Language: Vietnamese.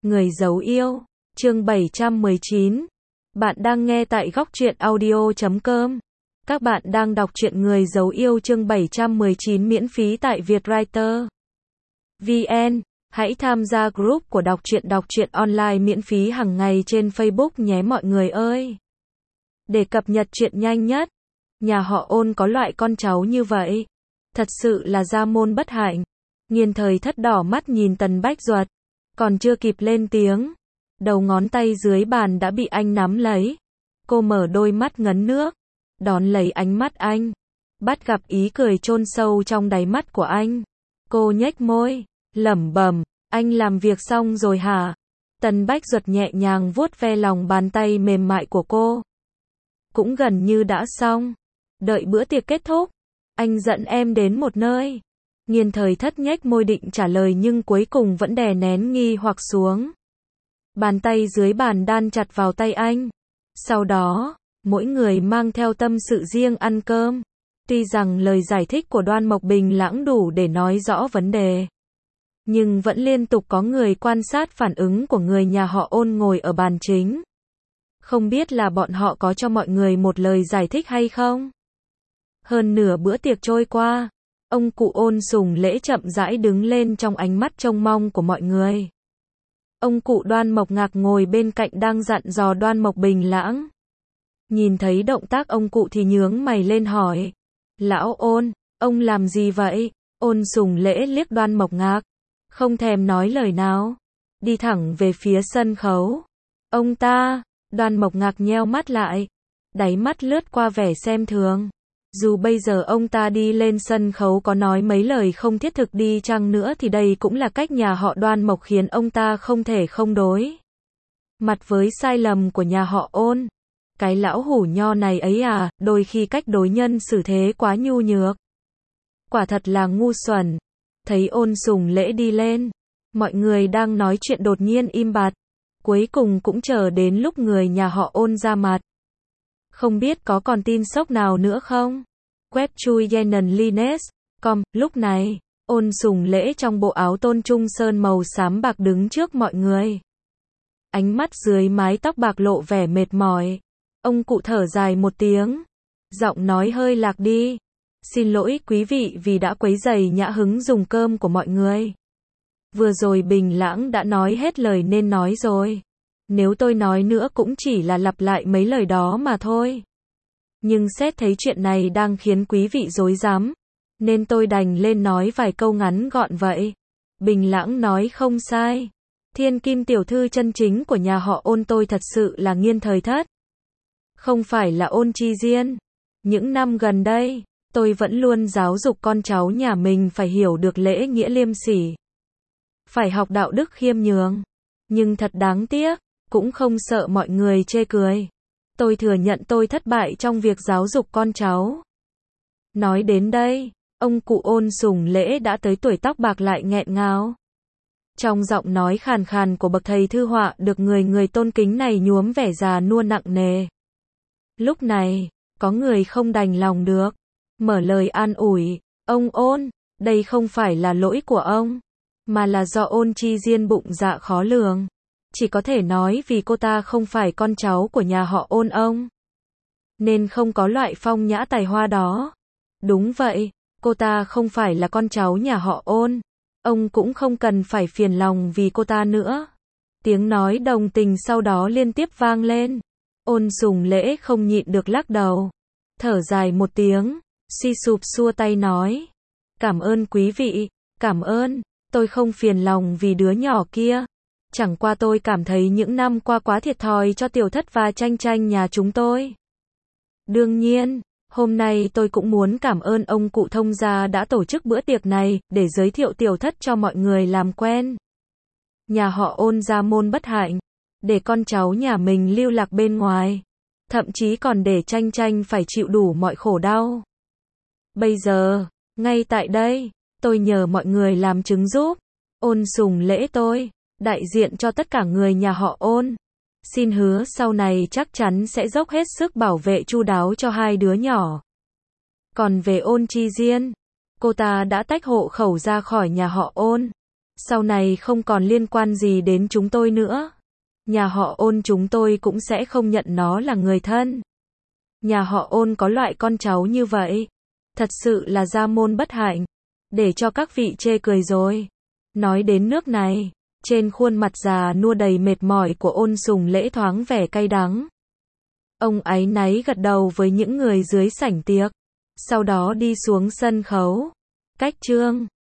Người giấu yêu, chương 719. Bạn đang nghe tại góc truyện audio.com. Các bạn đang đọc truyện Người giấu yêu chương 719 miễn phí tại Vietwriter VN. Hãy tham gia group của đọc truyện online miễn phí hàng ngày trên Facebook nhé mọi người ơi. Để cập nhật truyện nhanh nhất, nhà họ Ôn có loại con cháu như vậy. Thật sự là gia môn bất hạnh. Nghiên Thời Thất đỏ mắt nhìn Tần Bách Duật. Còn chưa kịp lên tiếng, đầu ngón tay dưới bàn đã bị anh nắm lấy. Cô mở đôi mắt ngấn nước, đón lấy ánh mắt anh, bắt gặp ý cười chôn sâu trong đáy mắt của anh. Cô nhếch môi, lẩm bẩm, anh làm việc xong rồi hả? Tần Bách Duật nhẹ nhàng vuốt ve lòng bàn tay mềm mại của cô. Cũng gần như đã xong. Đợi bữa tiệc kết thúc, anh dẫn em đến một nơi. Nghiên Thời Thất nhếch môi định trả lời nhưng cuối cùng vẫn đè nén nghi hoặc xuống. Bàn tay dưới bàn đan chặt vào tay anh. Sau đó, mỗi người mang theo tâm sự riêng ăn cơm. Tuy rằng lời giải thích của Đoan Mộc Bình lãng đủ để nói rõ vấn đề, nhưng vẫn liên tục có người quan sát phản ứng của người nhà họ Ôn ngồi ở bàn chính. Không biết là bọn họ có cho mọi người một lời giải thích hay không? Hơn nửa bữa tiệc trôi qua, ông cụ Ôn Sùng Lễ chậm rãi đứng lên trong ánh mắt trông mong của mọi người. Ông cụ Đoan Mộc Ngạc ngồi bên cạnh đang dặn dò Đoan Mộc Bình lãng. Nhìn thấy động tác ông cụ thì nhướng mày lên hỏi. Lão Ôn, ông làm gì vậy? Ôn Sùng Lễ liếc Đoan Mộc Ngạc, không thèm nói lời nào, đi thẳng về phía sân khấu. Ông ta, Đoan Mộc Ngạc nheo mắt lại, đáy mắt lướt qua vẻ xem thường. Dù bây giờ ông ta đi lên sân khấu có nói mấy lời không thiết thực đi chăng nữa thì đây cũng là cách nhà họ Đoan Mộc khiến ông ta không thể không đối mặt với sai lầm của nhà họ Ôn. Cái lão hủ nho này ấy à, đôi khi cách đối nhân xử thế quá nhu nhược. Quả thật là ngu xuẩn. Thấy Ôn Sùng Lễ đi lên, mọi người đang nói chuyện đột nhiên im bặt. Cuối cùng cũng chờ đến lúc người nhà họ Ôn ra mặt. Không biết có còn tin sốc nào nữa không? Web chui Yenan Lines.com. Lúc này, Ôn Sùng Lễ trong bộ áo tôn trung sơn màu xám bạc đứng trước mọi người. Ánh mắt dưới mái tóc bạc lộ vẻ mệt mỏi. Ông cụ thở dài một tiếng, giọng nói hơi lạc đi. Xin lỗi quý vị vì đã quấy rầy nhã hứng dùng cơm của mọi người. Vừa rồi Bình Lãng đã nói hết lời nên nói rồi. Nếu tôi nói nữa cũng chỉ là lặp lại mấy lời đó mà thôi. Nhưng xét thấy chuyện này đang khiến quý vị rối rắm, nên tôi đành lên nói vài câu ngắn gọn vậy. Bình Lãng nói không sai. Thiên kim tiểu thư chân chính của nhà họ Ôn tôi thật sự là Nghiên Thời Thất. Không phải là Ôn Chi Diên. Những năm gần đây, tôi vẫn luôn giáo dục con cháu nhà mình phải hiểu được lễ nghĩa liêm sỉ. Phải học đạo đức khiêm nhường. Nhưng thật đáng tiếc, cũng không sợ mọi người chê cười. Tôi thừa nhận tôi thất bại trong việc giáo dục con cháu. Nói đến đây, ông cụ Ôn Sùng Lễ đã tới tuổi tóc bạc lại nghẹn ngào. Trong giọng nói khàn khàn của bậc thầy thư họa được người tôn kính này nhuốm vẻ già nua nặng nề. Lúc này, có người không đành lòng được, mở lời an ủi. Ông Ôn, đây không phải là lỗi của ông, mà là do Ôn Chi Diên bụng dạ khó lường. Chỉ có thể nói vì cô ta không phải con cháu của nhà họ Ôn ông, nên không có loại phong nhã tài hoa đó. Đúng vậy, cô ta không phải là con cháu nhà họ Ôn. Ông cũng không cần phải phiền lòng vì cô ta nữa. Tiếng nói đồng tình sau đó liên tiếp vang lên. Ôn Sùng Lễ không nhịn được lắc đầu, thở dài một tiếng, suy sụp xua tay nói. Cảm ơn quý vị, cảm ơn, tôi không phiền lòng vì đứa nhỏ kia. Chẳng qua tôi cảm thấy những năm qua quá thiệt thòi cho Tiểu Thất và Tranh Tranh nhà chúng tôi. Đương nhiên, hôm nay tôi cũng muốn cảm ơn ông cụ Thông gia đã tổ chức bữa tiệc này, để giới thiệu Tiểu Thất cho mọi người làm quen. Nhà họ Ôn gia môn bất hạnh, để con cháu nhà mình lưu lạc bên ngoài, thậm chí còn để Tranh Tranh phải chịu đủ mọi khổ đau. Bây giờ, ngay tại đây, tôi nhờ mọi người làm chứng giúp. Ôn Sùng Lễ tôi, đại diện cho tất cả người nhà họ Ôn, xin hứa sau này chắc chắn sẽ dốc hết sức bảo vệ chu đáo cho hai đứa nhỏ. Còn về Ôn Chi Diên, cô ta đã tách hộ khẩu ra khỏi nhà họ Ôn. Sau này không còn liên quan gì đến chúng tôi nữa. Nhà họ Ôn chúng tôi cũng sẽ không nhận nó là người thân. Nhà họ Ôn có loại con cháu như vậy. Thật sự là gia môn bất hạnh. Để cho các vị chê cười rồi. Nói đến nước này, trên khuôn mặt già nua đầy mệt mỏi của Ôn Sùng Lễ thoáng vẻ cay đắng. Ông áy náy gật đầu với những người dưới sảnh tiệc. Sau đó đi xuống sân khấu. Cách chương